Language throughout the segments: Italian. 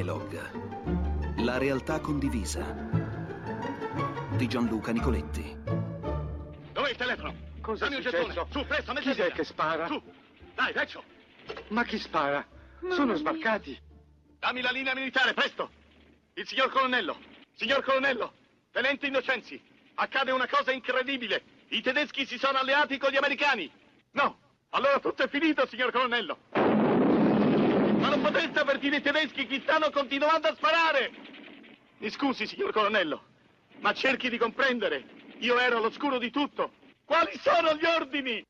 Dialogue. La realtà condivisa. Di Gianluca Nicoletti. Dov'è il telefono? Cosa Dammi è un gettone. successo? Su, presto, metti Chi è che spara? Su, dai, vecchio. Ma chi spara? Sono sbarcati. Dammi la linea militare, presto. Il signor colonnello. Signor colonnello. Tenente Innocenzi. Accade una cosa incredibile. I tedeschi si sono alleati con gli americani. No. Allora tutto è finito, signor colonnello. Ma non potreste avvertire i tedeschi che stanno continuando a sparare. Mi scusi, signor colonnello, ma cerchi di comprendere. Io ero all'oscuro di tutto. Quali sono gli ordini?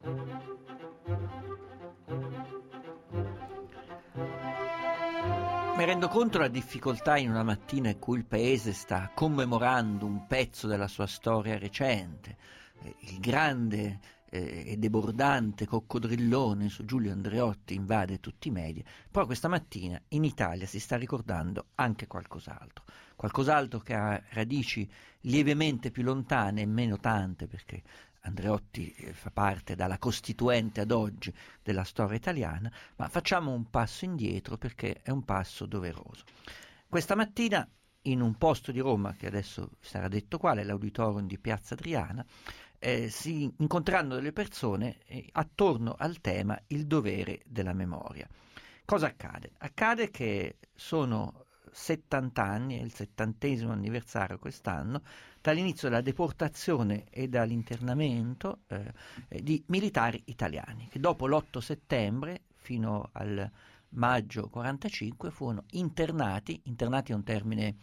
Mi rendo conto della difficoltà in una mattina in cui il paese sta commemorando un pezzo della sua storia recente, il grande e debordante coccodrillone su Giulio Andreotti invade tutti i media, però questa mattina in Italia si sta ricordando anche qualcos'altro che ha radici lievemente più lontane e meno tante, perché Andreotti fa parte dalla Costituente ad oggi della storia italiana, ma facciamo un passo indietro perché è un passo doveroso. Questa mattina in un posto di Roma, che adesso sarà detto quale, l'auditorium di Piazza Adriana, si incontreranno delle persone attorno al tema il dovere della memoria. Cosa accade? Accade che sono 70 anni, è il 70° anniversario quest'anno, dall'inizio della deportazione e dall'internamento di militari italiani, che dopo l'8 settembre fino al maggio 45 furono internati è un termine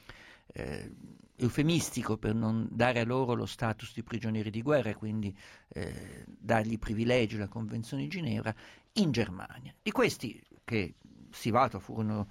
eufemistico per non dare a loro lo status di prigionieri di guerra e quindi dargli privilegi la Convenzione di Ginevra, in Germania. Di questi, che si valuta furono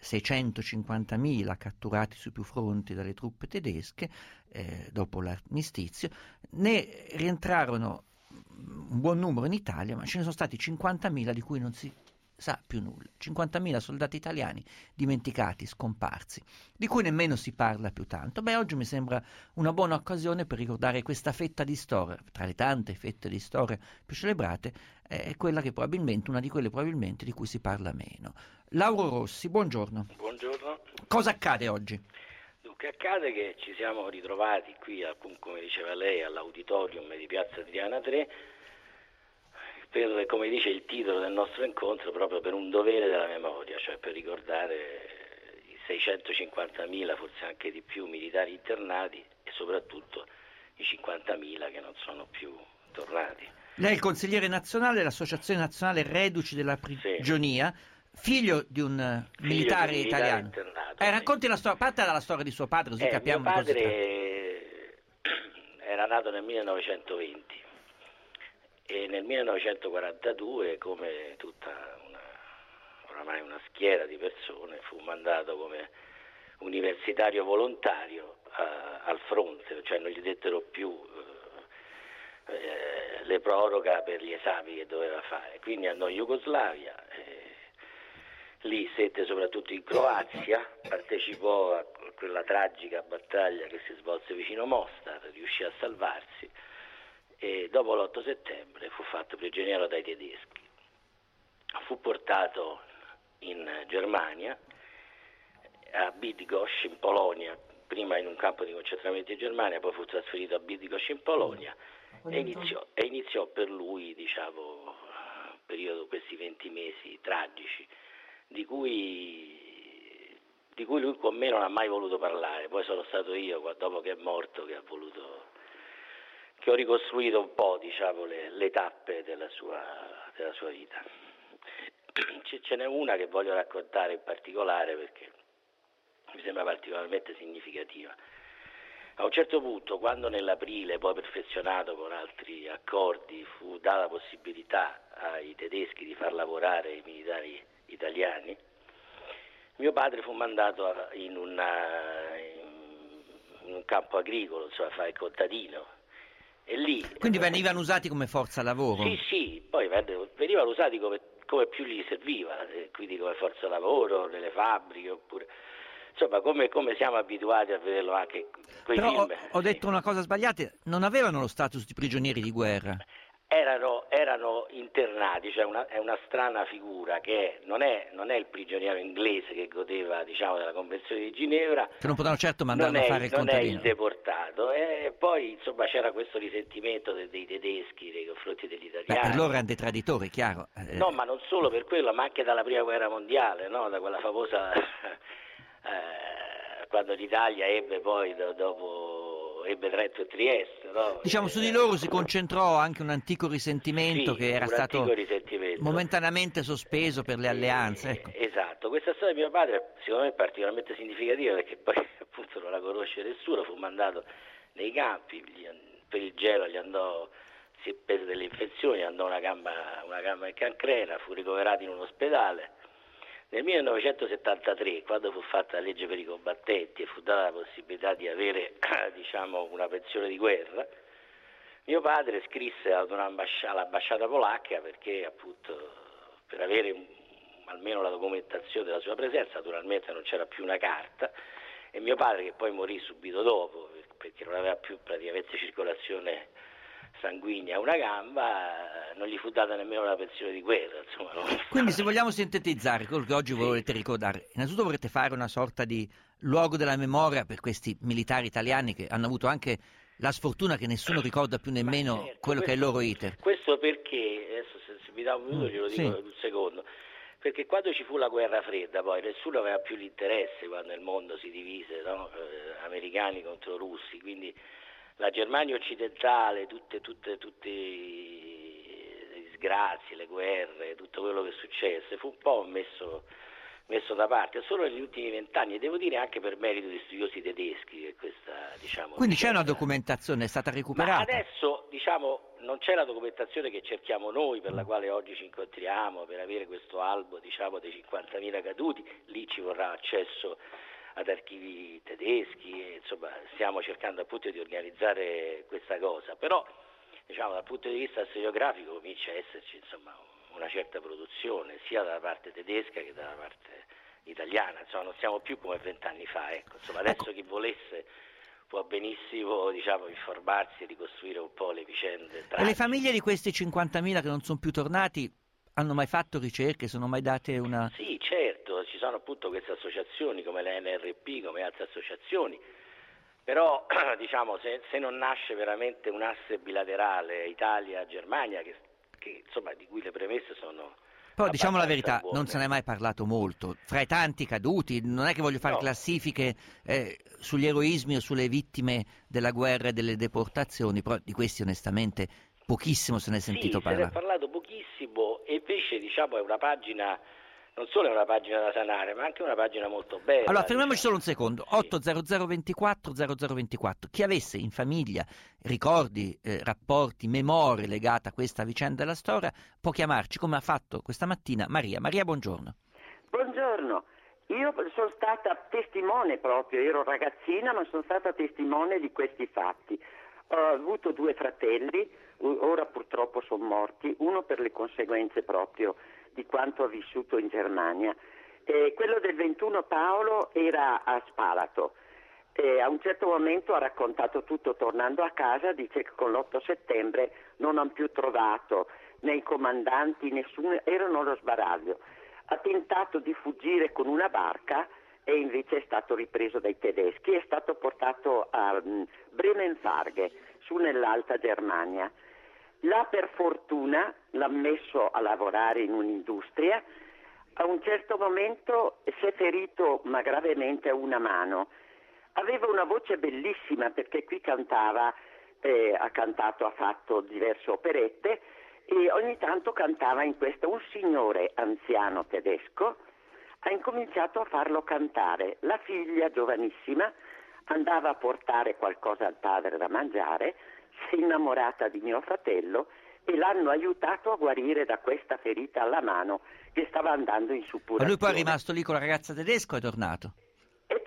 650.000 catturati su più fronti dalle truppe tedesche dopo l'armistizio, ne rientrarono un buon numero in Italia, ma ce ne sono stati 50.000 di cui non si sa più nulla, 50.000 soldati italiani dimenticati, scomparsi, di cui nemmeno si parla più tanto. Oggi mi sembra una buona occasione per ricordare questa fetta di storia, tra le tante fette di storia più celebrate, è quella che probabilmente, una di quelle probabilmente di cui si parla meno. Lauro Rossi, buongiorno. Buongiorno. Cosa accade oggi? Dunque, accade che ci siamo ritrovati qui, appunto, come diceva lei, all'auditorium di Piazza Adriana 3, per, come dice il titolo del nostro incontro, proprio per un dovere della memoria, cioè per ricordare i 650.000, forse anche di più, militari internati e soprattutto i 50.000 che non sono più tornati. Lei è il consigliere nazionale dell'Associazione Nazionale Reduci della Prigionia, sì. Figlio di un militare italiano. Internato, racconti la storia, parte dalla storia di suo padre, così capiamo. Mio padre era nato nel 1920 e nel 1942, come tutta oramai una schiera di persone, fu mandato come universitario volontario al fronte, cioè non gli dettero più le proroga per gli esami che doveva fare, quindi andò in Jugoslavia, lì sedde soprattutto in Croazia, partecipò a quella tragica battaglia che si svolse vicino Mostar, riuscì a salvarsi e dopo l'8 settembre fu fatto prigioniero dai tedeschi. Fu portato in Germania, a Bydgoszcz in Polonia, prima in un campo di concentramento in Germania, poi fu trasferito a Bydgoszcz in Polonia e iniziò per lui, diciamo, periodo, questi 20 mesi tragici di cui lui con me non ha mai voluto parlare. Poi sono stato io, dopo che è morto, che ho ricostruito un po', diciamo, le tappe della sua vita. Ce n'è una che voglio raccontare in particolare perché mi sembra particolarmente significativa. A un certo punto, quando nell'aprile, poi perfezionato con altri accordi, fu data la possibilità ai tedeschi di far lavorare i militari italiani, mio padre fu mandato in un campo agricolo, insomma, a fare il contadino. E lì, quindi venivano usati come forza lavoro? Sì, poi venivano usati come più gli serviva, quindi come forza lavoro nelle fabbriche, oppure insomma come siamo abituati a vederlo anche quei però film. Ho detto una cosa sbagliata, non avevano lo status di prigionieri di guerra. erano internati, cioè è una strana figura che non è il prigioniero inglese che godeva, diciamo, della Convenzione di Ginevra, Che non potevano certo mandarlo a fare il contadino. Non è il deportato, e poi insomma c'era questo risentimento dei tedeschi nei confronti degli italiani. Per loro erano dei traditori, chiaro. No, ma non solo per quello, ma anche dalla prima guerra mondiale, no? Da quella famosa quando l'Italia ebbe poi ebbe Trento e Trieste, no? Diciamo, su di loro si concentrò anche un antico risentimento, sì, che era stato risentimento momentaneamente sospeso per le alleanze. Ecco. Esatto, questa storia di mio padre secondo me è particolarmente significativa perché poi appunto non la conosce nessuno, fu mandato nei campi, per il gelo si prese delle infezioni, andò una gamba in cancrena, fu ricoverato in un ospedale. Nel 1973, quando fu fatta la legge per i combattenti e fu data la possibilità di avere, diciamo, una pensione di guerra, mio padre scrisse all'ambasciata polacca perché appunto per avere almeno la documentazione della sua presenza, naturalmente non c'era più una carta, e mio padre, che poi morì subito dopo perché non aveva più praticamente circolazione sanguigna a una gamba, non gli fu data nemmeno la pensione di guerra, insomma. Quindi, se vogliamo sintetizzare quello che oggi volete ricordare, innanzitutto vorrete fare una sorta di luogo della memoria per questi militari italiani che hanno avuto anche la sfortuna che nessuno ricorda più nemmeno certo, quello che è il loro iter. Questo perché, adesso se mi dà un minuto glielo dico un secondo, perché quando ci fu la guerra fredda poi nessuno aveva più l'interesse quando il mondo si divise, no? Americani contro russi, quindi la Germania occidentale, tutte le disgrazie, le guerre, tutto quello che successe, fu un po' messo da parte, solo negli ultimi 20 anni, e devo dire anche per merito di studiosi tedeschi che questa, diciamo... Quindi c'è una documentazione, è stata recuperata? Ma adesso, diciamo, non c'è la documentazione che cerchiamo noi, per la quale oggi ci incontriamo, per avere questo albo, diciamo, dei 50.000 caduti, lì ci vorrà accesso ad archivi tedeschi, e, insomma, stiamo cercando appunto di organizzare questa cosa, però diciamo dal punto di vista storiografico comincia a esserci, insomma, una certa produzione sia dalla parte tedesca che dalla parte italiana, insomma non siamo più come 20 anni fa, ecco. Insomma, adesso chi volesse può benissimo, diciamo, informarsi e ricostruire un po' le vicende tragiche. E le famiglie di questi 50.000 che non sono più tornati hanno mai fatto ricerche, sono mai date una... Sì, certo, ci sono appunto queste associazioni come la NRP, come altre associazioni, però diciamo se non nasce veramente un asse bilaterale Italia-Germania che insomma di cui le premesse sono... Però diciamo la verità, buone. non se n'è mai parlato molto. Fra i tanti caduti, non è che voglio fare classifiche sugli eroismi o sulle vittime della guerra e delle deportazioni, però di questi onestamente pochissimo se ne è sentito parlare. Se ne è parlato pochissimo, e invece diciamo è una pagina, non solo è una pagina da sanare, ma anche una pagina molto bella. Allora, fermiamoci solo un diciamo. secondo. 80024 0024. Chi avesse in famiglia ricordi, rapporti, memorie legate a questa vicenda della storia, può chiamarci, come ha fatto questa mattina Maria. Maria, buongiorno. Buongiorno. Io sono stata testimone proprio, ero ragazzina, ma sono stata testimone di questi fatti. Ho avuto 2 fratelli, ora purtroppo sono morti, uno per le conseguenze proprio di quanto ha vissuto in Germania. Quello del 21 Paolo era a Spalato. A un certo momento ha raccontato tutto tornando a casa, dice che con l'8 settembre non hanno più trovato né i comandanti, nessuno, erano allo sbaraglio. Ha tentato di fuggire con una barca e invece è stato ripreso dai tedeschi, è stato portato a Bremenfarge, su nell'Alta Germania. Là per fortuna l'ha messo a lavorare in un'industria, a un certo momento si è ferito ma gravemente a una mano. Aveva una voce bellissima perché qui cantava, ha cantato, ha fatto diverse operette e ogni tanto cantava in questa. Un signore anziano tedesco ha incominciato a farlo cantare. La figlia, giovanissima, andava a portare qualcosa al padre da mangiare, si è innamorata di mio fratello e l'hanno aiutato a guarire da questa ferita alla mano che stava andando in suppurazione. Ma lui poi è rimasto lì con la ragazza tedesca o è tornato? È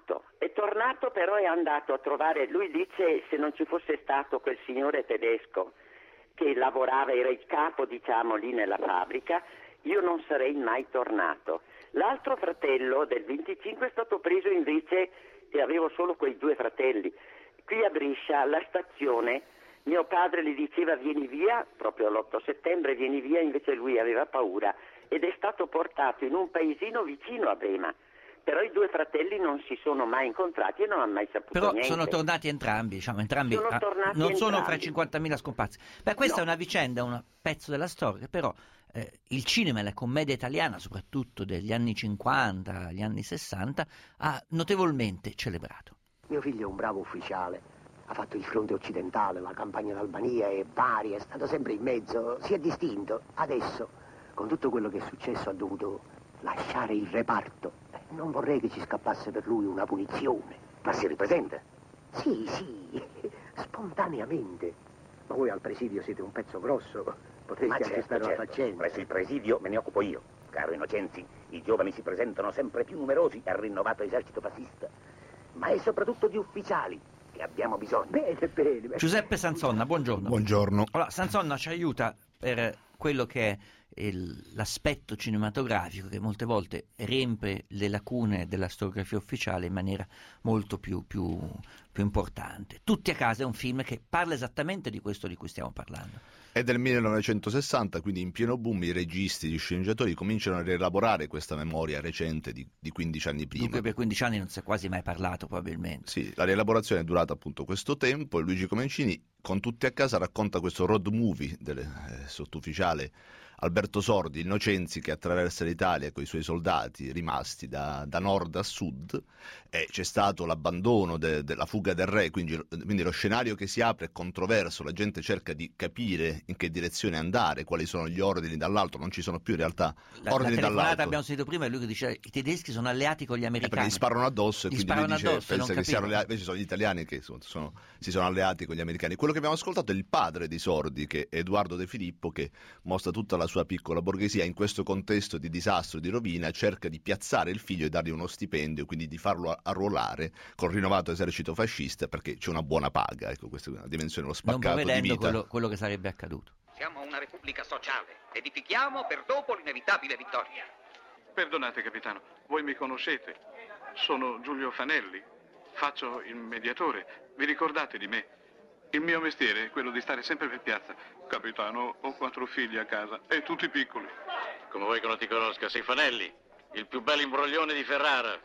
tornato però è andato a trovare, lui dice, se non ci fosse stato quel signore tedesco che lavorava, era il capo diciamo lì nella fabbrica, io non sarei mai tornato. L'altro fratello del 25 è stato preso invece, e avevo solo quei 2 fratelli, qui a Brescia alla stazione Mio padre gli diceva vieni via, proprio l'8 settembre vieni via, invece lui aveva paura ed è stato portato in un paesino vicino a Brema. Però i due fratelli non si sono mai incontrati e non hanno mai saputo Però niente. sono tornati entrambi, diciamo, entrambi Sono tornati non sono fra entrambi. 50.000 scomparsi. Beh, questa No. è una vicenda, un pezzo della storia, che però il cinema e la commedia italiana, soprattutto degli anni 50, gli anni 60, ha notevolmente celebrato. Mio figlio è un bravo ufficiale, ha fatto il fronte occidentale, la campagna d'Albania e vari, è stato sempre in mezzo, si è distinto. Adesso, con tutto quello che è successo, ha dovuto lasciare il reparto. Non vorrei che ci scappasse per lui una punizione. Ma si ripresenta? Sì, spontaneamente. Ma voi al presidio siete un pezzo grosso, potreste aggiustare la faccenda. Presso il presidio me ne occupo io. Caro Innocenzi, i giovani si presentano sempre più numerosi al rinnovato esercito fascista. Ma è soprattutto di ufficiali che abbiamo bisogno. Bene. Giuseppe Sanzonna, buongiorno. Buongiorno. Allora, Sanzonna ci aiuta per quello che è l'aspetto cinematografico che molte volte riempie le lacune della storiografia ufficiale in maniera molto più importante. Tutti a casa è un film che parla esattamente di questo di cui stiamo parlando. È del 1960, quindi in pieno boom i registi, gli sceneggiatori cominciano a rielaborare questa memoria recente di 15 anni prima. Dunque per 15 anni non si è quasi mai parlato probabilmente. Sì, la rielaborazione è durata appunto questo tempo e Luigi Comencini con Tutti a casa racconta questo road movie del sottufficiale Alberto Sordi, Innocenzi, che attraversa l'Italia con i suoi soldati rimasti da nord a sud, e c'è stato l'abbandono della fuga del re, quindi lo scenario che si apre è controverso, la gente cerca di capire in che direzione andare, quali sono gli ordini dall'alto, non ci sono più in realtà ordini la dall'alto. Abbiamo sentito prima è lui che dice i tedeschi sono alleati con gli americani. Perché gli sparano addosso e Gli quindi sparano lui dice, addosso, pensa non che siano capivo. invece sono gli italiani che si sono alleati con gli americani. Quello che abbiamo ascoltato è il padre di Sordi, che è Edoardo De Filippo, che mostra tutta la sua piccola borghesia in questo contesto di disastro, di rovina, cerca di piazzare il figlio e dargli uno stipendio, quindi di farlo arruolare col rinnovato esercito fascista perché c'è una buona paga. Ecco, questa è una dimensione, lo Non spaccato di prevedendo vita. quello che sarebbe accaduto. Siamo una repubblica sociale, edifichiamo per dopo l'inevitabile vittoria. Perdonate, capitano, voi mi conoscete. Sono Giulio Fanelli, faccio il mediatore. Vi ricordate di me? Il mio mestiere è quello di stare sempre per piazza. Capitano, ho 4 figli a casa e tutti piccoli. Come vuoi che non ti conosca? Sei Fanelli, il più bel imbroglione di Ferrara.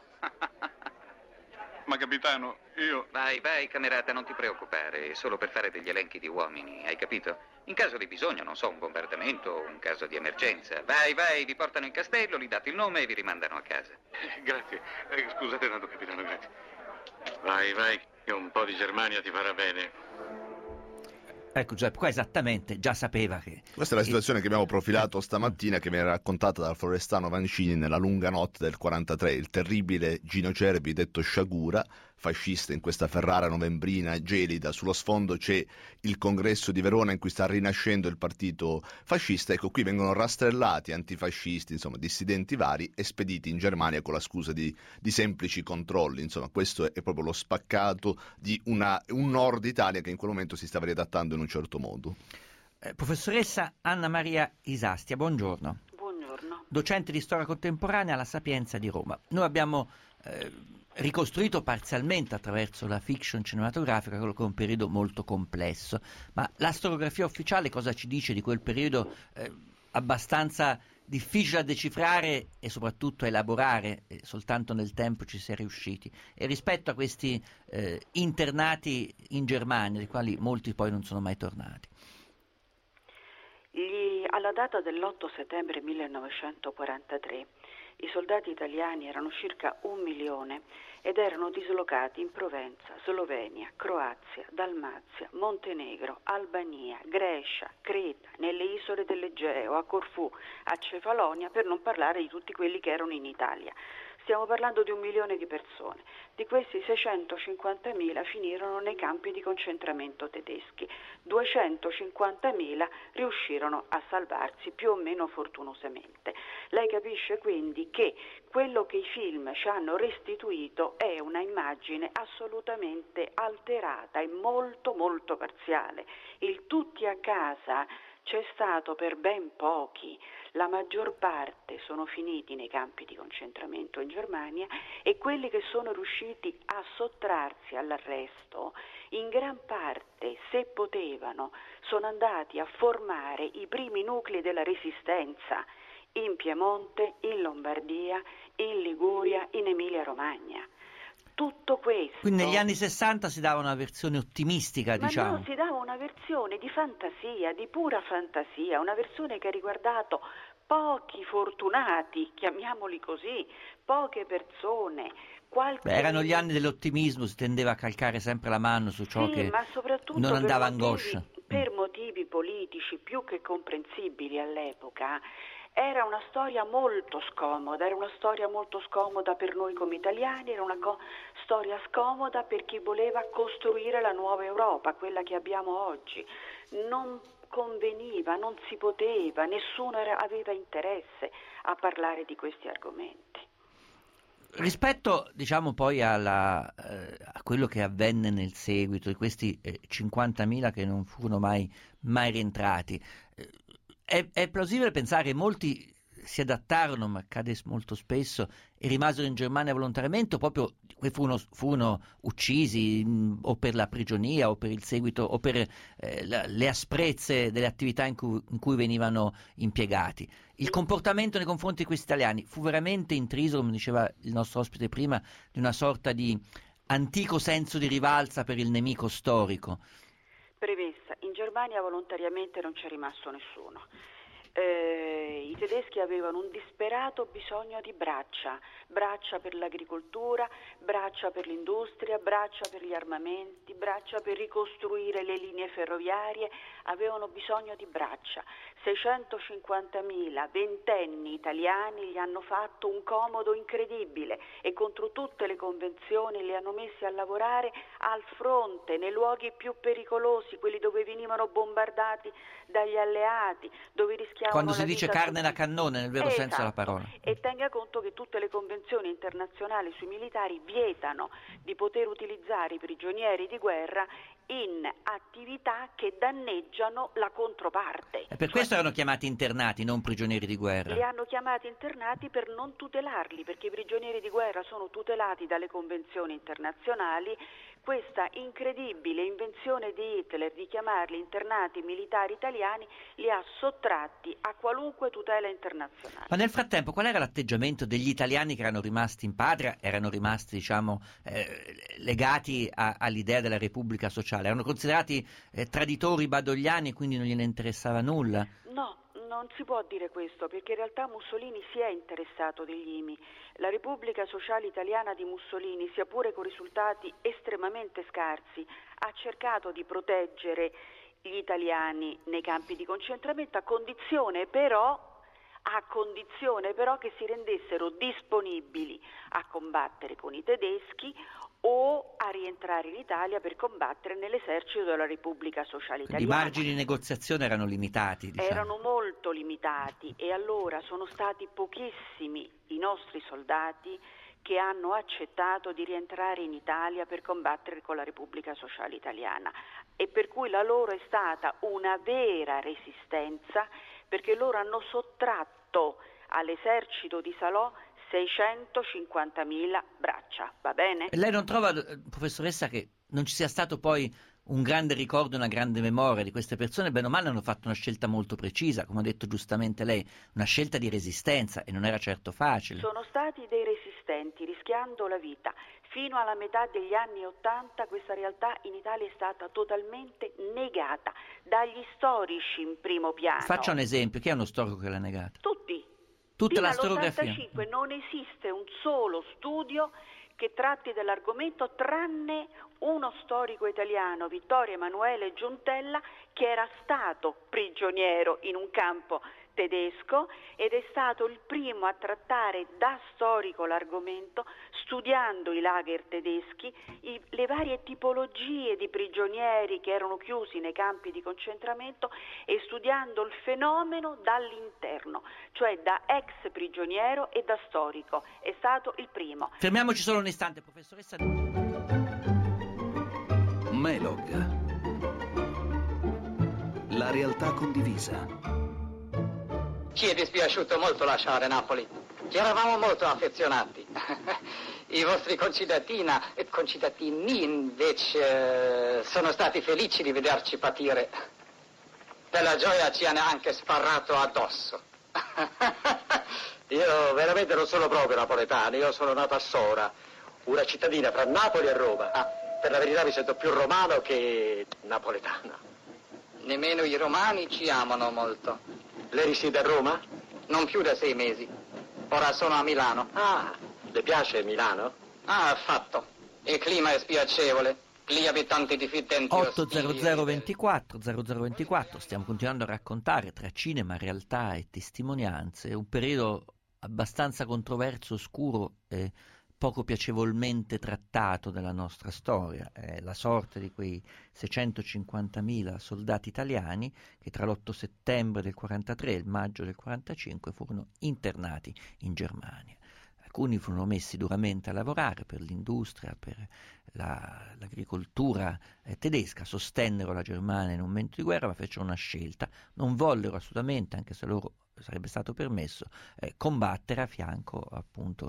Ma capitano, io... Vai, camerata, non ti preoccupare, è solo per fare degli elenchi di uomini, hai capito? In caso di bisogno, non so, un bombardamento, un caso di emergenza. Vai, vi portano in castello, gli date il nome e vi rimandano a casa. Grazie. Scusate tanto, capitano, grazie. Vai, che un po' di Germania ti farà bene. Ecco Giuseppe, qua esattamente già sapeva che... Questa è la situazione che abbiamo profilato stamattina, che viene raccontata dal Florestano Vancini nella lunga notte del 43, il terribile Gino Cervi, detto Sciagura, fascista in questa Ferrara novembrina gelida. Sullo sfondo c'è il congresso di Verona in cui sta rinascendo il partito fascista. Ecco, qui vengono rastrellati antifascisti, insomma dissidenti vari, e spediti in Germania con la scusa di semplici controlli. Insomma, questo è proprio lo spaccato di un nord Italia che in quel momento si stava riadattando in un certo modo. Professoressa Anna Maria Isastia, buongiorno. Buongiorno. Docente di storia contemporanea alla Sapienza di Roma. Noi abbiamo ricostruito parzialmente attraverso la fiction cinematografica quello che è un periodo molto complesso, ma la storiografia ufficiale cosa ci dice di quel periodo abbastanza difficile da decifrare e soprattutto a elaborare, soltanto nel tempo ci si è riusciti, e rispetto a questi internati in Germania, dei quali molti poi non sono mai tornati? Alla data dell'8 settembre 1943 i soldati italiani erano circa 1 milione ed erano dislocati in Provenza, Slovenia, Croazia, Dalmazia, Montenegro, Albania, Grecia, Creta, nelle isole dell'Egeo, a Corfù, a Cefalonia, per non parlare di tutti quelli che erano in Italia. Stiamo parlando di 1 milione di persone. Di questi 650.000 finirono nei campi di concentramento tedeschi. 250.000 riuscirono a salvarsi più o meno fortunosamente. Lei capisce quindi che quello che i film ci hanno restituito è una immagine assolutamente alterata e molto molto parziale. Il tutti a casa c'è stato per ben pochi. la maggior parte sono finiti nei campi di concentramento in Germania e quelli che sono riusciti a sottrarsi all'arresto, in gran parte, se potevano, sono andati a formare i primi nuclei della resistenza in Piemonte, in Lombardia, in Liguria, in Emilia-Romagna. Tutto questo... Quindi negli anni 60 si dava una versione ottimistica, diciamo. Ma no, si dava una versione di fantasia, di pura fantasia, una versione che ha riguardato pochi fortunati, chiamiamoli così, poche persone. Erano gli anni dell'ottimismo, si tendeva a calcare sempre la mano su ciò che ma soprattutto non andava angoscia. Per motivi politici più che comprensibili all'epoca. Era una storia molto scomoda, per noi come italiani, era una storia scomoda per chi voleva costruire la nuova Europa, quella che abbiamo oggi. Non conveniva, non si poteva, nessuno aveva interesse a parlare di questi argomenti. Rispetto, diciamo, poi a quello che avvenne nel seguito, di questi 50.000 che non furono mai rientrati, è plausibile pensare che molti si adattarono, ma accade molto spesso, e rimasero in Germania volontariamente, o proprio furono uccisi o per la prigionia o per il seguito o per le asprezze delle attività in cui venivano impiegati. Il comportamento nei confronti di questi italiani fu veramente intriso, come diceva il nostro ospite prima, di una sorta di antico senso di rivalsa per il nemico storico. Premessa, in Germania volontariamente non c'è rimasto nessuno. I tedeschi avevano un disperato bisogno di braccia per l'agricoltura, braccia per l'industria, braccia per gli armamenti, braccia per ricostruire le linee ferroviarie, avevano bisogno di braccia. 650.000 ventenni italiani gli hanno fatto un comodo incredibile e contro tutte le convenzioni li hanno messi a lavorare al fronte, nei luoghi più pericolosi, quelli dove venivano bombardati dagli alleati, dove rischiavano quando si la dice vita carne da cannone nel vero senso della parola. E tenga conto che tutte le convenzioni internazionali sui militari vietano di poter utilizzare i prigionieri di guerra in attività che danneggiano la controparte. E per questo erano chiamati internati, non prigionieri di guerra. Li hanno chiamati internati per non tutelarli, perché i prigionieri di guerra sono tutelati dalle convenzioni internazionali. Questa incredibile invenzione di Hitler di chiamarli internati militari italiani li ha sottratti a qualunque tutela internazionale. Ma nel frattempo qual era l'atteggiamento degli italiani che erano rimasti in patria, erano rimasti, diciamo, legati all'idea della Repubblica Sociale? Erano considerati traditori badogliani e quindi non gliene interessava nulla? No. Non si può dire questo, perché in realtà Mussolini si è interessato degli IMI. La Repubblica Sociale Italiana di Mussolini, sia pure con risultati estremamente scarsi, ha cercato di proteggere gli italiani nei campi di concentramento a condizione però che si rendessero disponibili a combattere con i tedeschi o a rientrare in Italia per combattere nell'esercito della Repubblica Sociale Italiana. I margini di negoziazione erano limitati, diciamo. Erano molto limitati e allora sono stati pochissimi i nostri soldati che hanno accettato di rientrare in Italia per combattere con la Repubblica Sociale Italiana, e per cui la loro è stata una vera resistenza, perché loro hanno sottratto all'esercito di Salò 650.000 braccia, va bene? E lei non trova, professoressa, che non ci sia stato poi un grande ricordo, una grande memoria di queste persone? Bene o male hanno fatto una scelta molto precisa, come ha detto giustamente lei, una scelta di resistenza, e non era certo facile. Sono stati dei resistenti, rischiando la vita. Fino alla metà degli anni '80 questa realtà in Italia è stata totalmente negata dagli storici in primo piano. Faccia un esempio, chi è uno storico che l'ha negata? Tutti. Tutta Fino la storiografia. all'85 non esiste un solo studio che tratti dell'argomento, tranne uno storico italiano, Vittorio Emanuele Giuntella, che era stato prigioniero in un campo tedesco ed è stato il primo a trattare da storico l'argomento, studiando i lager tedeschi, le varie tipologie di prigionieri che erano chiusi nei campi di concentramento, e studiando il fenomeno dall'interno, cioè da ex prigioniero e da storico. È stato il primo. Fermiamoci solo un istante, professoressa. Melog. La realtà condivisa. Ci è dispiaciuto molto lasciare Napoli. Ci eravamo molto affezionati. I vostri concittadini invece sono stati felici di vederci patire. Per la gioia ci hanno anche sparato addosso. Io veramente non sono proprio napoletano, io sono nato a Sora, una cittadina fra Napoli e Roma. Per la verità mi sento più romano che napoletano. Nemmeno i romani ci amano molto. Lei risiede a Roma? Non più da 6 mesi. Ora sono a Milano. Ah, le piace Milano? Ah, affatto. Il clima è spiacevole. Gli abitanti diffidenti 80024 0024, stiamo continuando a raccontare tra cinema, realtà e testimonianze un periodo abbastanza controverso, oscuro e poco piacevolmente trattato della nostra storia. È la sorte di quei 650.000 soldati italiani che tra l'8 settembre del 43 e il maggio del 45 furono internati in Germania. Alcuni furono messi duramente a lavorare per l'industria, per l'agricoltura tedesca, sostennero la Germania in un momento di guerra, ma fecero una scelta, non vollero assolutamente, anche se loro sarebbe stato permesso, combattere a fianco appunto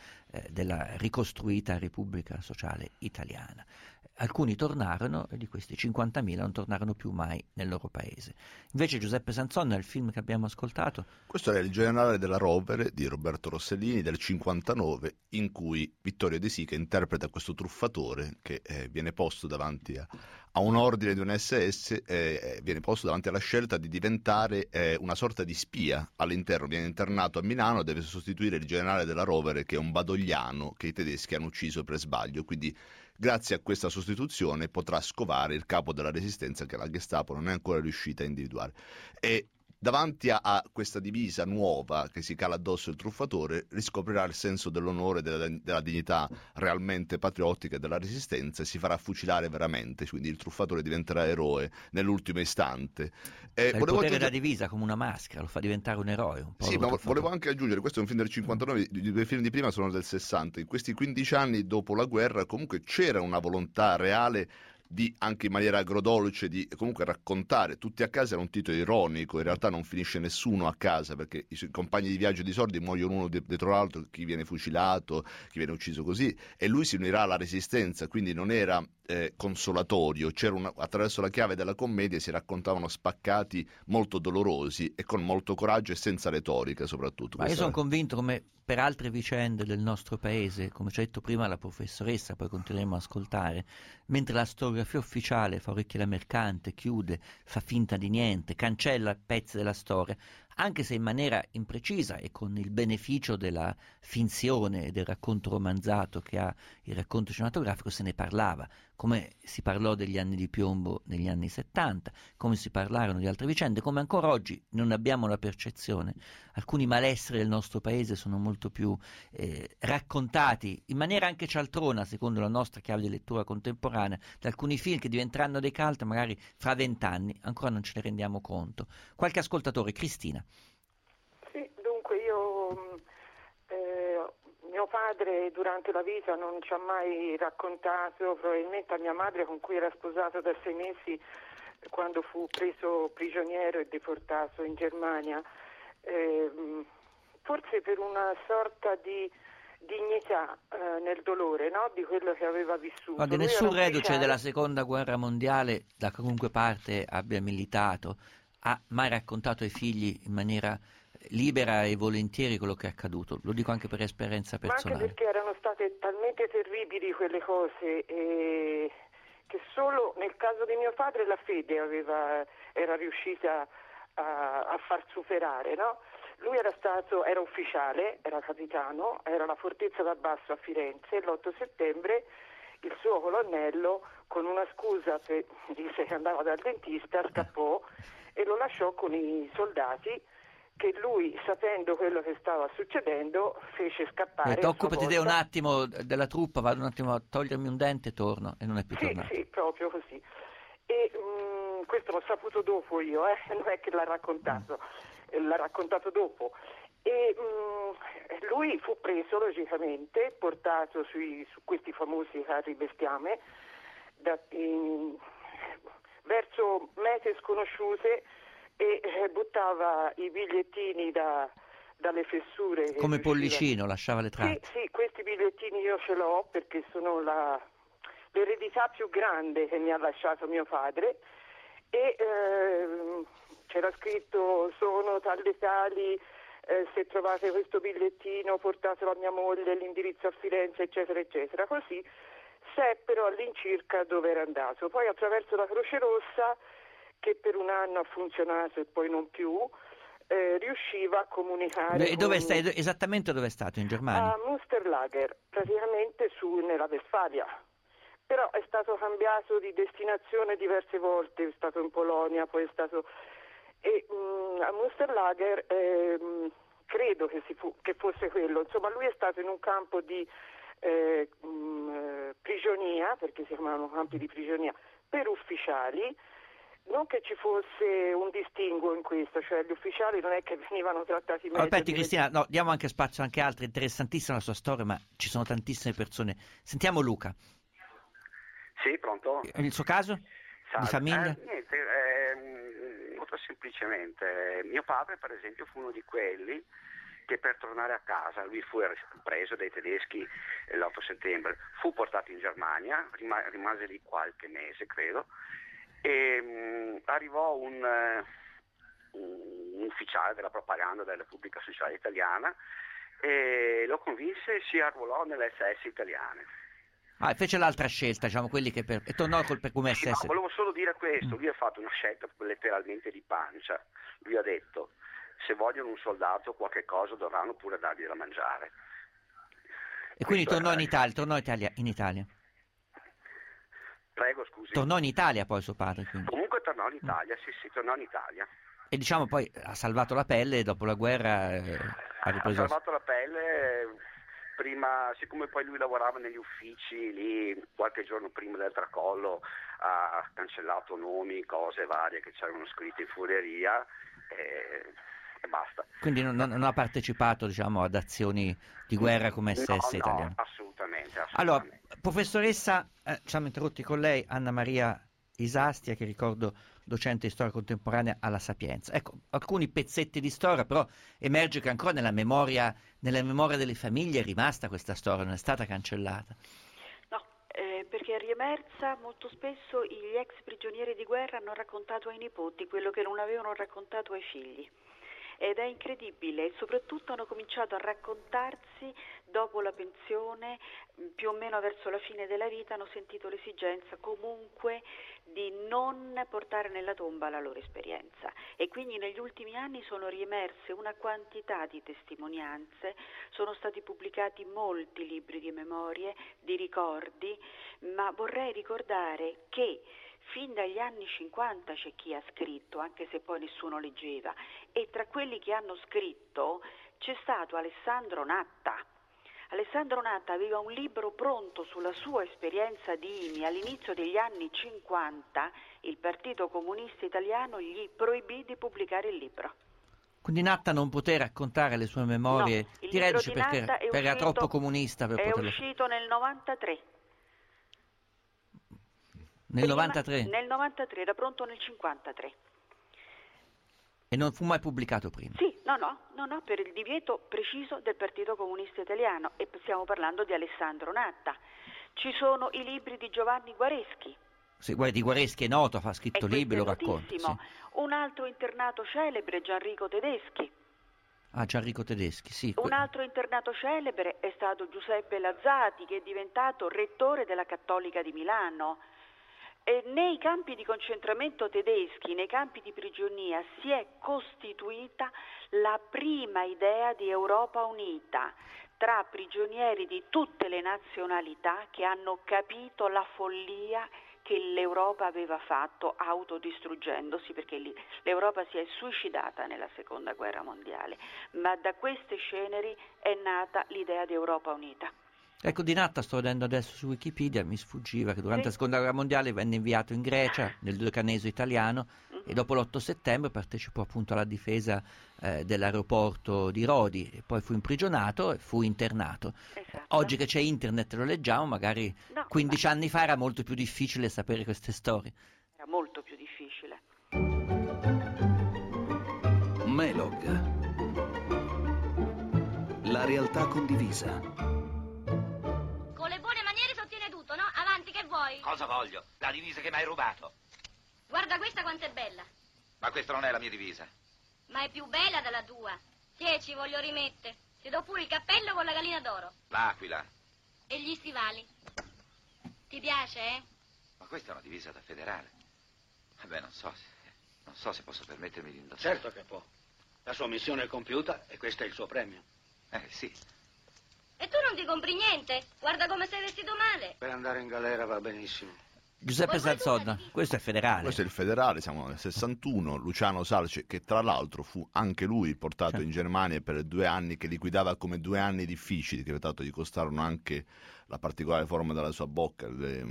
della ricostruita Repubblica Sociale Italiana. Alcuni tornarono e di questi 50.000 non tornarono più mai nel loro paese. Invece Giuseppe Sanzon, nel film che abbiamo ascoltato... Questo era Il generale della rovere di Roberto Rossellini del 59, in cui Vittorio De Sica interpreta questo truffatore che viene posto davanti a un ordine di un SS, viene posto davanti alla scelta di diventare una sorta di spia all'interno, viene internato a Milano, deve sostituire il generale della rovere che è un badogliano che i tedeschi hanno ucciso per sbaglio, quindi grazie a questa sostituzione potrà scovare il capo della resistenza che la Gestapo non è ancora riuscita a individuare. E davanti a questa divisa nuova che si cala addosso il truffatore, riscoprirà il senso dell'onore, della dignità realmente patriottica e della resistenza e si farà fucilare veramente, quindi il truffatore diventerà eroe nell'ultimo istante. Il potere della divisa come una maschera, lo fa diventare un eroe. Sì, ma volevo anche aggiungere, questo è un film del 59, i due film di prima sono del 60, in questi 15 anni dopo la guerra comunque c'era una volontà reale di, anche in maniera agrodolce, di comunque raccontare. Tutti a casa era un titolo ironico, in realtà non finisce nessuno a casa perché i compagni di viaggio di Sordi muoiono uno dietro l'altro, chi viene fucilato, chi viene ucciso così, e lui si unirà alla resistenza, quindi non era consolatorio, attraverso la chiave della commedia si raccontavano spaccati molto dolorosi e con molto coraggio e senza retorica soprattutto. Ma io sono convinto, come per altre vicende del nostro paese, come ci ha detto prima la professoressa, poi continueremo a ascoltare, mentre la storiografia ufficiale fa orecchie alla mercante, chiude, fa finta di niente, cancella pezzi della storia, anche se in maniera imprecisa e con il beneficio della finzione e del racconto romanzato che ha il racconto cinematografico, se ne parlava, come si parlò degli anni di piombo negli anni 70, come si parlarono di altre vicende, come ancora oggi non abbiamo la percezione. Alcuni malesseri del nostro paese sono molto più raccontati in maniera anche cialtrona, secondo la nostra chiave di lettura contemporanea, da alcuni film che diventeranno dei cult magari fra 20 anni, ancora non ce ne rendiamo conto. Qualche ascoltatore, Cristina. Sì, dunque mio padre durante la vita non ci ha mai raccontato, probabilmente a mia madre con cui era sposato da 6 mesi quando fu preso prigioniero e deportato in Germania, forse per una sorta di dignità nel dolore, no? Di quello che aveva vissuto. Guarda, nessun reduce della seconda guerra mondiale, da qualunque parte abbia militato, ha mai raccontato ai figli in maniera libera e volentieri quello che è accaduto. Lo dico anche per esperienza personale. Ma anche perché erano state talmente terribili quelle cose che solo nel caso di mio padre la fede era riuscita a far superare, no? Lui era ufficiale, era capitano, era alla Fortezza da Basso a Firenze. L'8 settembre il suo colonnello, con una scusa, disse che andava dal dentista, scappò e lo lasciò con i soldati, che lui, sapendo quello che stava succedendo, fece scappare. Occupati te un attimo della truppa, vado un attimo a togliermi un dente e torno, e non è più tornato. Sì, proprio così. E questo l'ho saputo dopo io, non è che l'ha raccontato dopo. E lui fu preso logicamente, portato su questi famosi carri bestiame verso mete sconosciute, e buttava i bigliettini dalle fessure. Come Pollicino, lasciava le tracce. Sì, questi bigliettini io ce l'ho perché sono l'eredità più grande che mi ha lasciato mio padre, e c'era scritto: sono tali tali, se trovate questo bigliettino portatelo a mia moglie, l'indirizzo a Firenze, eccetera eccetera. Così seppero all'incirca dove era andato. Poi attraverso la Croce Rossa, che per un anno ha funzionato e poi non più, riusciva a comunicare. E esattamente dove è stato in Germania? A Münsterlager, praticamente nella Westfalia. Però è stato cambiato di destinazione diverse volte, è stato in Polonia, poi è stato... E a Münsterlager credo che fosse quello. Insomma, lui è stato in un campo di prigionia, perché si chiamavano campi di prigionia, per ufficiali. Non che ci fosse un distinguo in questo, cioè gli ufficiali non è che venivano trattati meglio. Aspetti Cristina, no, diamo anche spazio anche a altri, interessantissima la sua storia, ma ci sono tantissime persone. Sentiamo Luca. Sì, pronto? Il suo caso? Salve. Di famiglia? Molto semplicemente, mio padre per esempio fu uno di quelli che per tornare a casa, lui fu preso dai tedeschi l'8 settembre, fu portato in Germania, rimase lì qualche mese credo, e arrivò un ufficiale della propaganda della Repubblica Sociale Italiana e lo convinse e si arruolò nelle SS italiane. Ah, fece l'altra scelta, diciamo, quelli che e tornò come SS. Sì, no, volevo solo dire questo, lui ha fatto una scelta letteralmente di pancia, lui ha detto: se vogliono un soldato qualche cosa dovranno pure dargli da mangiare. E quindi tornò in Italia? Prego, scusi. Tornò in Italia poi suo padre, quindi. Comunque tornò in Italia, sì, tornò in Italia. E diciamo poi ha salvato la pelle e dopo la guerra ha ripreso... Ha salvato la pelle, prima, siccome poi lui lavorava negli uffici lì, qualche giorno prima del tracollo ha cancellato nomi, cose varie che c'erano scritte in furieria e basta. Quindi non ha partecipato, diciamo, ad azioni di guerra come SS italiano? No, assolutamente. Allora, professoressa, ci siamo interrotti con lei, Anna Maria Isastia, che ricordo docente di storia contemporanea alla Sapienza. Ecco, alcuni pezzetti di storia, però emerge che ancora nella memoria delle famiglie è rimasta questa storia, non è stata cancellata. No, perché è riemersa molto spesso. Gli ex prigionieri di guerra hanno raccontato ai nipoti quello che non avevano raccontato ai figli. Ed è incredibile, e soprattutto hanno cominciato a raccontarsi dopo la pensione, più o meno verso la fine della vita, hanno sentito l'esigenza comunque di non portare nella tomba la loro esperienza, e quindi negli ultimi anni sono riemerse una quantità di testimonianze, sono stati pubblicati molti libri di memorie, di ricordi, ma vorrei ricordare che fin dagli anni 50 c'è chi ha scritto, anche se poi nessuno leggeva, e tra quelli che hanno scritto c'è stato Alessandro Natta. Alessandro Natta aveva un libro pronto sulla sua esperienza di IMI. All'inizio degli anni 50 il Partito Comunista Italiano gli proibì di pubblicare il libro. Quindi Natta non poté raccontare le sue memorie di reduce perché era troppo comunista per poterlo... È uscito nel 93. Nel 93? Nel 93, era pronto nel 53. E non fu mai pubblicato prima? Sì, no, per il divieto preciso del Partito Comunista Italiano, e stiamo parlando di Alessandro Natta. Ci sono i libri di Giovanni Guareschi. Sì, di Guareschi è noto, ha scritto libri, lo racconta. Sì. Un altro internato celebre, Gianrico Tedeschi. Ah, Gianrico Tedeschi, sì. Un altro internato celebre è stato Giuseppe Lazzati, che è diventato rettore della Cattolica di Milano. E nei campi di concentramento tedeschi, nei campi di prigionia, si è costituita la prima idea di Europa unita, tra prigionieri di tutte le nazionalità che hanno capito la follia che l'Europa aveva fatto autodistruggendosi, perché l'Europa si è suicidata nella Seconda Guerra Mondiale, ma da queste ceneri è nata l'idea di Europa unita. Ecco, di Natta sto vedendo adesso su Wikipedia, mi sfuggiva che durante la Seconda Guerra Mondiale venne inviato in Grecia, nel Dodecaneso italiano, e dopo l'8 settembre partecipò appunto alla difesa dell'aeroporto di Rodi, e poi fu imprigionato e fu internato. Esatto. Oggi che c'è internet lo leggiamo, magari 15 anni fa era molto più difficile sapere queste storie. Era molto più difficile. Melog. La realtà condivisa. Con le buone maniere si ottiene tutto, no? Avanti, che vuoi? Cosa voglio? La divisa che mi hai rubato. Guarda questa quanto è bella. Ma questa non è la mia divisa. Ma è più bella della tua. Tiè, ci voglio rimettere. Ti do pure il cappello con la gallina d'oro. L'aquila. E gli stivali. Ti piace, eh? Ma questa è una divisa da federale. Vabbè, non so se posso permettermi di indossare. Certo che può. La sua missione è compiuta e questo è il suo premio. Sì. E tu non ti compri niente? Guarda come sei vestito male. Per andare in galera va benissimo. Giuseppe Sazzonna, questo è federale. Questo è il federale, siamo nel 61, Luciano Salce, che tra l'altro fu anche lui portato in Germania per 2 anni, che liquidava come 2 anni difficili, che tanto gli costarono anche la particolare forma della sua bocca,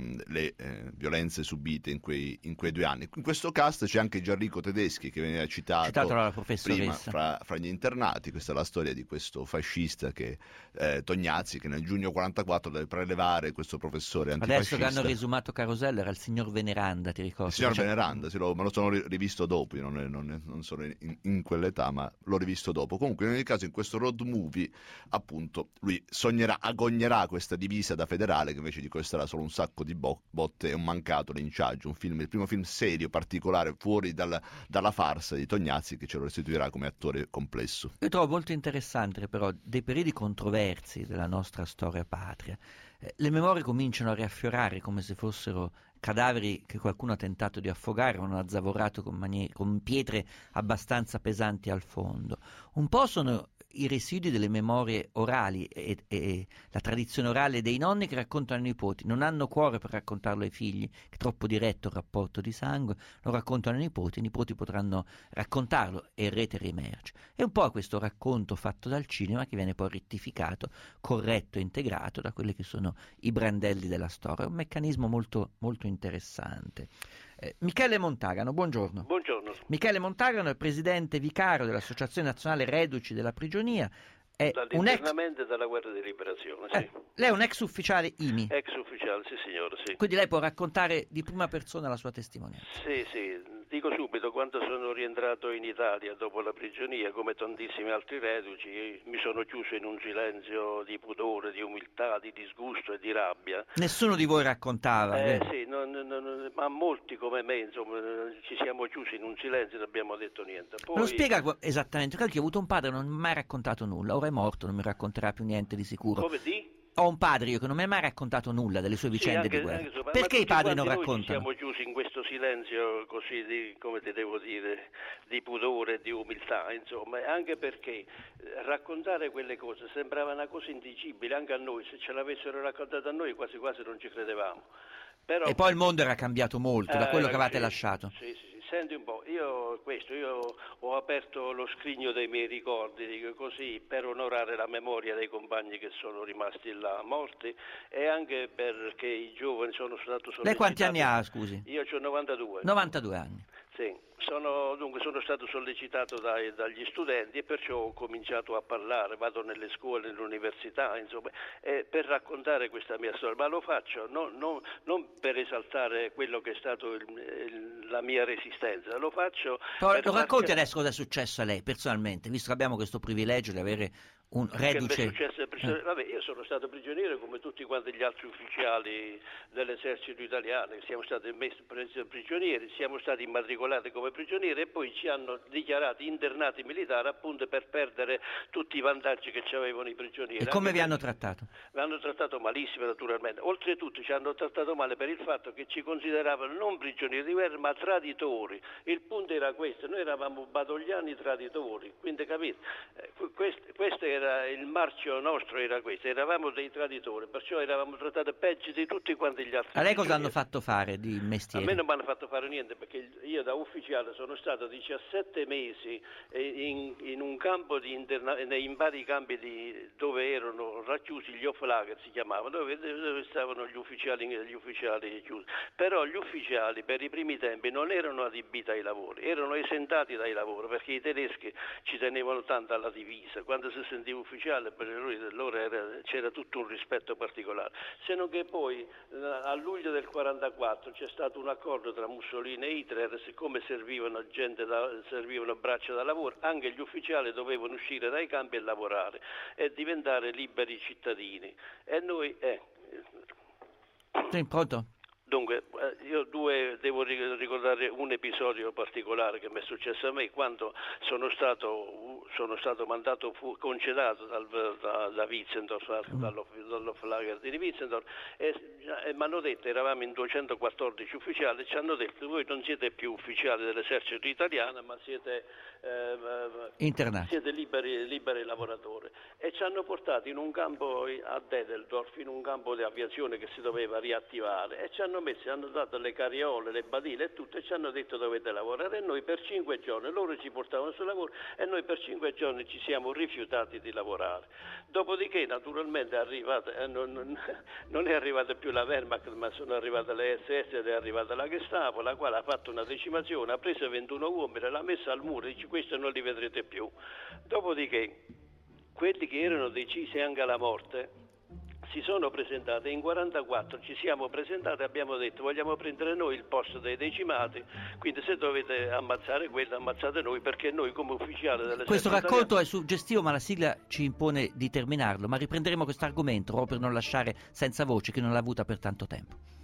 le violenze subite in quei 2 anni. In questo cast c'è anche Gianrico Tedeschi, che veniva citato dalla prima fra gli internati. Questa è la storia di questo fascista Tognazzi, che nel giugno 44 deve prelevare questo professore antifascista. Adesso che hanno riesumato Carosello era il signor Veneranda, ti ricordi? Il signor Veneranda, sì, me lo sono rivisto dopo, io non sono in quell'età, ma l'ho rivisto dopo. Comunque in ogni caso in questo road movie appunto lui agognerà questa divisa da federale, che invece gli costerà solo un sacco di botte e un mancato linciaggio. Il primo film serio, particolare, fuori dalla farsa di Tognazzi, che ce lo restituirà come attore complesso. Io trovo molto interessante però dei periodi controversi della nostra storia patria. Le memorie cominciano a riaffiorare come se fossero cadaveri che qualcuno ha tentato di affogare o non ha zavorato con pietre abbastanza pesanti al fondo. Un po' sono i residui delle memorie orali e la tradizione orale dei nonni che raccontano ai nipoti. Non hanno cuore per raccontarlo ai figli, che è troppo diretto il rapporto di sangue, lo raccontano ai nipoti, i nipoti potranno raccontarlo e il rete riemerge. È un po' questo racconto fatto dal cinema che viene poi rettificato, corretto e integrato da quelli che sono i brandelli della storia. È un meccanismo molto, molto interessante. Michele Montagano, buongiorno. Buongiorno. Michele Montagano è presidente vicario dell'Associazione Nazionale Reduci della Prigionia. È dall'internamento e dalla guerra di liberazione, sì. Lei è un ex ufficiale IMI. Ex ufficiale, sì signore, sì. Quindi lei può raccontare di prima persona la sua testimonianza. Sì. Dico subito, quando sono rientrato in Italia dopo la prigionia, come tantissimi altri reduci, mi sono chiuso in un silenzio di pudore, di umiltà, di disgusto e di rabbia. Nessuno di voi raccontava? Sì, ma molti come me, insomma, ci siamo chiusi in un silenzio e non abbiamo detto niente. Poi... Me lo spiega esattamente, perché ho avuto un padre che non mi ha mai raccontato nulla, ora è morto, non mi racconterà più niente di sicuro. Come di? Ho un padre io che non mi ha mai raccontato nulla delle sue vicende di guerra. Perché i padri non raccontano? Ci siamo chiusi in questo silenzio così di, come ti devo dire, di pudore e di umiltà, insomma, anche perché raccontare quelle cose sembrava una cosa indicibile anche a noi, se ce l'avessero raccontato a noi quasi quasi non ci credevamo. Però... E poi il mondo era cambiato molto da quello che avevate lasciato. Sì. Senti un po', io ho aperto lo scrigno dei miei ricordi, dico così, per onorare la memoria dei compagni che sono rimasti là morti e anche perché i giovani sono stato sollecitato. Lei quanti anni ha, scusi? Io ho 92. 92 anni. Sì, sono stato sollecitato dagli studenti e perciò ho cominciato a parlare, vado nelle scuole, nelle università, insomma, per raccontare questa mia storia, ma lo faccio non per esaltare quello che è stato la mia resistenza, lo faccio... Lo racconti adesso cosa è successo a lei personalmente, visto che abbiamo questo privilegio di avere un reduce... Vabbè, io sono stato prigioniero come tutti quanti gli altri ufficiali dell'esercito italiano, siamo stati presi prigionieri, siamo stati immatricolati come prigionieri e poi ci hanno dichiarati internati militari appunto per perdere tutti i vantaggi che ci avevano i prigionieri. E come vi hanno trattato? Vi hanno trattato malissimo naturalmente, oltretutto ci hanno trattato male per il fatto che ci consideravano non prigionieri di guerra ma traditori. Il punto era questo, noi eravamo badogliani traditori, quindi capite, questo era il marcio nostro, era questo, eravamo dei traditori, perciò eravamo trattati peggio di tutti quanti gli altri. A lei cosa hanno fatto fare di mestiere? A me non mi hanno fatto fare niente perché io da ufficiale sono stato 17 mesi in un campo in vari campi dove erano racchiusi gli off-lager si chiamavano, dove stavano gli ufficiali chiusi. Però gli ufficiali per i primi tempi non erano adibiti ai lavori, erano esentati dai lavori perché i tedeschi ci tenevano tanto alla divisa. Quando si sentiva ufficiale per loro c'era tutto un rispetto particolare. Se non che poi a luglio del 44 c'è stato un accordo tra Mussolini e Hitler, siccome servivano servivano braccia da lavoro, anche gli ufficiali dovevano uscire dai campi e lavorare e diventare liberi cittadini. E noi... Sei pronto? Dunque, io devo ricordare un episodio particolare che mi è successo a me quando sono stato mandato, concedato da Wietzendorf, dall'Hoflager di Wietzendorf, e mi hanno detto, eravamo in 214 ufficiali, ci hanno detto: voi non siete più ufficiali dell'esercito italiano, ma siete internati, siete liberi lavoratori, e ci hanno portato in un campo a Dedeldorf, in un campo di aviazione che si doveva riattivare, e hanno dato le carriole, le badile e tutto, e ci hanno detto: dovete lavorare. E noi per 5 giorni, loro ci portavano sul lavoro e noi per 5 giorni ci siamo rifiutati di lavorare. Dopodiché naturalmente non è arrivata più la Wehrmacht, ma sono arrivate le SS ed è arrivata la Gestapo, la quale ha fatto una decimazione, ha preso 21 uomini, l'ha messa al muro e dice: questi non li vedrete più. Dopodiché quelli che erano decisi anche alla morte si sono presentati, in 44 ci siamo presentati e abbiamo detto: vogliamo prendere noi il posto dei decimati, quindi se dovete ammazzare quello, ammazzate noi, perché noi come ufficiali dell'esercito Questo racconto è suggestivo, ma la sigla ci impone di terminarlo, ma riprenderemo questo argomento proprio per non lasciare senza voce chi non l'ha avuta per tanto tempo.